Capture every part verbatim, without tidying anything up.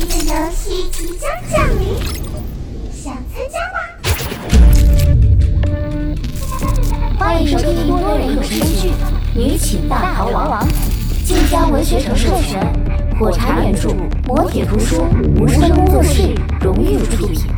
的游戏即将降临，想参加吗？ 欢迎收听多人有声剧《女寝大逃亡》，晋江文学城授权，火柴原著，磨铁图书，无声工作室荣誉出品。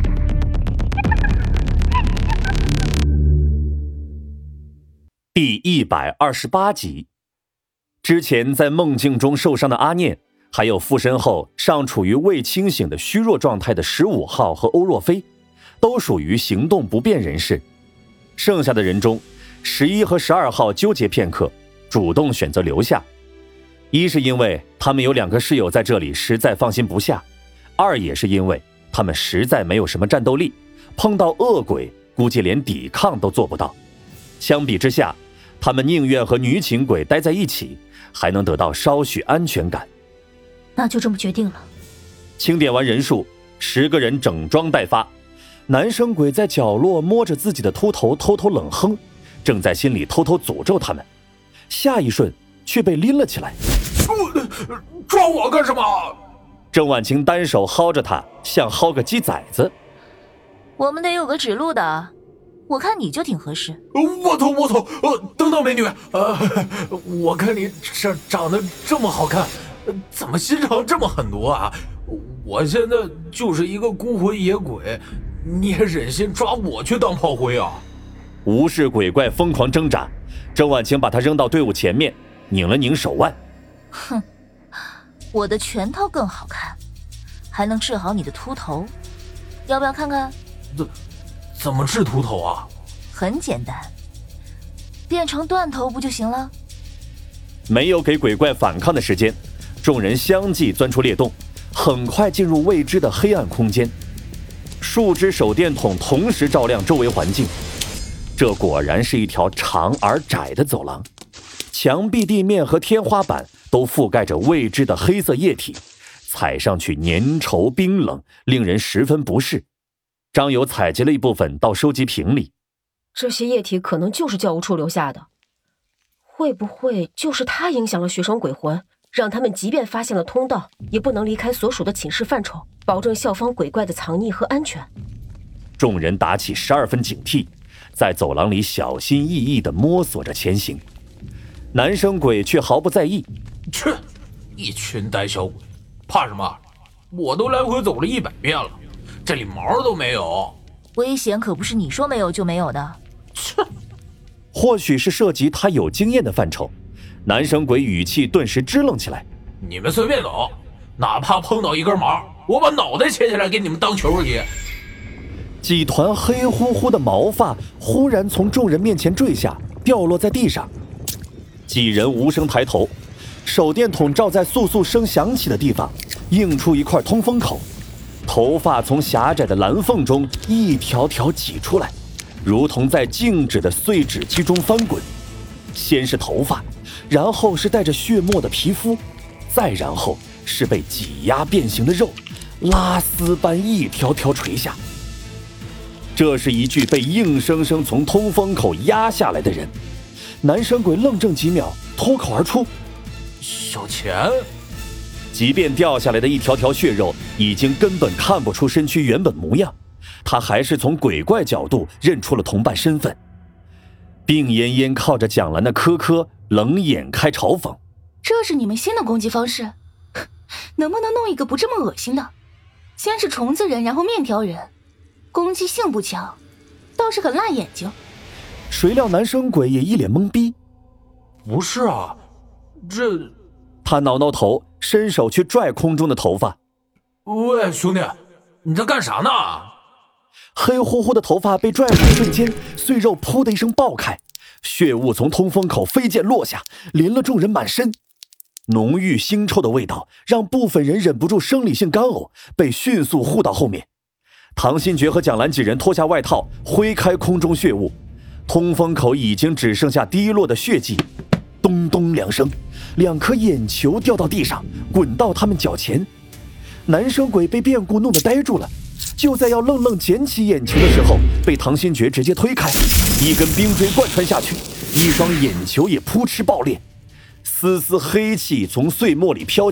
第一百二十八集。之前在梦境中受伤的阿念，还有附身后尚处于未清醒的虚弱状态的十五号和欧若飞，都属于行动不便人士。剩下的人中，十一和十二号纠结片刻，主动选择留下。一是因为他们有两个室友在这里实在放心不下，二也是因为他们实在没有什么战斗力，碰到恶鬼估计连抵抗都做不到。相比之下，他们宁愿和女寝鬼待在一起，还能得到稍许安全感。 那就这么决定了。 清点完人数，十个人整装待发。男生鬼在角落摸着自己的秃头偷偷冷哼，正在心里偷偷诅咒他们，下一瞬却被拎了起来。 抓我干什么？ 郑婉清单手薅着他，像薅个鸡崽子。 我们得有个指路的，我看你就挺合适。 我头我头，呃，等等美女，呃，我看你长长得这么好看，怎么心肠这么狠毒啊？我现在就是一个孤魂野鬼，你也忍心抓我去当炮灰啊？ 无视鬼怪疯狂挣扎，郑婉清把他扔到队伍前面，拧了拧手腕。 哼，我的拳头更好看，还能治好你的秃头，要不要看看？ 怎怎么治秃头啊？ 很简单，变成断头不就行了？ 没有给鬼怪反抗的时间，众人相继钻出裂洞，很快进入未知的黑暗空间。数只手电筒同时照亮周围环境，这果然是一条长而窄的走廊，墙壁、地面和天花板都覆盖着未知的黑色液体，踩上去粘稠冰冷，令人十分不适。张友采集了一部分到收集瓶里。 这些液体可能就是教务处留下的，会不会就是他影响了学生鬼魂，让他们即便发现了通道，也不能离开所属的寝室范畴，保证校方鬼怪的藏匿和安全？ 众人打起十二分警惕，在走廊里小心翼翼地摸索着前行。男生鬼却毫不在意， 去，一群胆小鬼，怕什么？我都来回走了一百遍了，这里毛都没有。 危险可不是你说没有就没有的。 切， 或许是涉及他有经验的范畴，男生鬼语气顿时支棱起来。 你们随便走，哪怕碰到一根毛，我把脑袋切下来给你们当球踢。 几团黑乎乎的毛发忽然从众人面前坠下，掉落在地上。几人无声抬头，手电筒照在簌簌声响起的地方，映出一块通风口。头发从狭窄的蓝缝中一条条挤出来，如同在静止的碎纸机中翻滚。先是头发，然后是带着血沫的皮肤，再然后是被挤压变形的肉，拉丝般一条条垂下。这是一具被硬生生从通风口压下来的人。男生鬼愣怔几秒，脱口而出： 小钱。 即便掉下来的一条条血肉已经根本看不出身躯原本模样，他还是从鬼怪角度认出了同伴身份。病恹恹靠着蒋兰的科科冷眼开嘲讽： 这是你们新的攻击方式？能不能弄一个不这么恶心的？先是虫子人，然后面条人，攻击性不强，倒是很辣眼睛。 谁料男生鬼也一脸懵逼。 不是啊，这…… 他挠挠头，伸手去拽空中的头发。 喂，兄弟，你在干啥呢？ 黑乎乎的头发被拽出的瞬间，碎肉噗的一声爆开，血雾从通风口飞溅落下，淋了众人满身。浓郁腥臭的味道让部分人忍不住生理性干呕，被迅速护到后面。唐新觉和蒋兰几人脱下外套，挥开空中血雾，通风口已经只剩下滴落的血迹。咚咚两声，两颗眼球掉到地上，滚到他们脚前。男生鬼被变故弄得呆住了，就在要愣愣捡起眼球的时候，被唐新觉直接推开，一根冰锥贯穿下去，一双眼球也扑哧爆裂，丝丝黑气从碎末里飘起，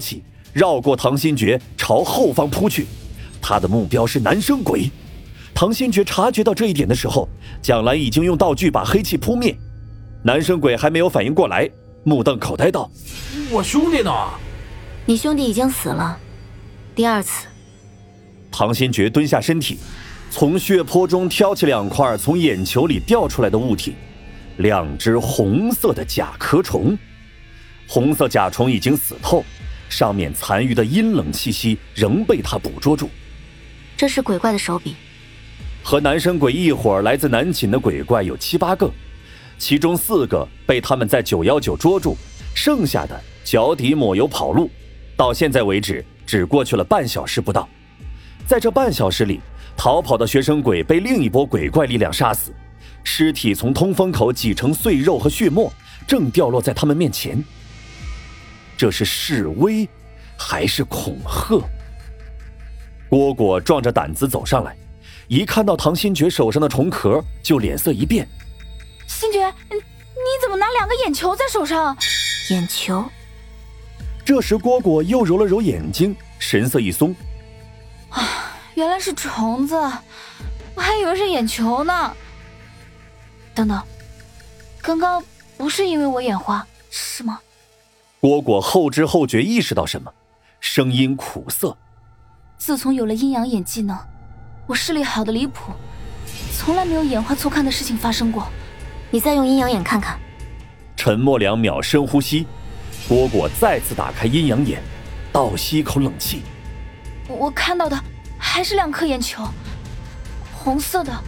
绕过唐新觉朝后方扑去。他的目标是男生鬼。唐新觉察觉到这一点的时候，蒋兰已经用道具把黑气扑灭。男生鬼还没有反应过来，目瞪口呆道： 我兄弟呢？ 你兄弟已经死了。第二次。 唐新觉蹲下身体，从血泊中挑起两块从眼球里掉出来的物体，两只红色的甲壳虫。红色甲虫已经死透，上面残余的阴冷气息仍被他捕捉住。 这是鬼怪的手笔。 和男生鬼一伙来自南寝的鬼怪有七八个，其中四个被他们在九一九捉住，剩下的脚底抹油跑路。到现在为止，只过去了半小时不到。在这半小时里，逃跑的学生鬼被另一波鬼怪力量杀死，尸体从通风口挤成碎肉和血沫，正掉落在他们面前。这是示威，还是恐吓？蝈蝈壮着胆子走上来，一看到唐新觉手上的虫壳，就脸色一变。 新觉，你怎么拿两个眼球在手上？ 眼球。 这时蝈蝈又揉了揉眼睛，神色一松。 啊，原来是虫子，我还以为是眼球呢。等等，刚刚不是因为我眼花，是吗？ 蝈蝈后知后觉意识到什么，声音苦涩。 自从有了阴阳眼技能，我视力好的离谱，从来没有眼花错看的事情发生过。 你再用阴阳眼看看。 沉默两秒，深呼吸。蝈蝈再次打开阴阳眼，倒吸一口冷气。 我看到的还是两颗眼球，红色的。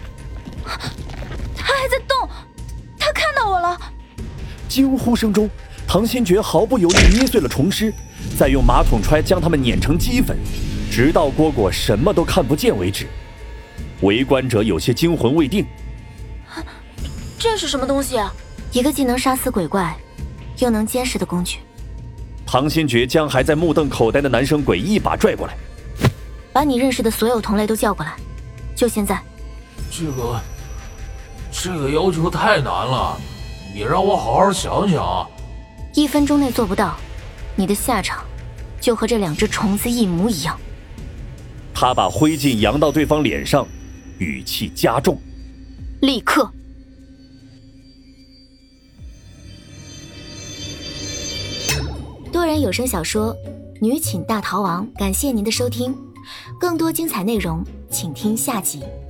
它还在动，它看到我了。 惊呼声中，唐新觉毫不犹豫捏碎了虫尸，再用马桶揣将它们碾成齑粉，直到蝈蝈什么都看不见为止。围观者有些惊魂未定。 这是什么东西啊？一个既能杀死鬼怪，又能监视的工具。 唐新觉将还在目瞪口呆的男生鬼一把拽过来， 把你认识的所有同类都叫过来，就现在。 这个，这个要求太难了，你让我好好想想。 一分钟内做不到，你的下场就和这两只虫子一模一样。 他把灰烬扬到对方脸上，语气加重： 立刻。多人有声小说《女寝大逃亡》，感谢您的收听，更多精彩内容请听下集。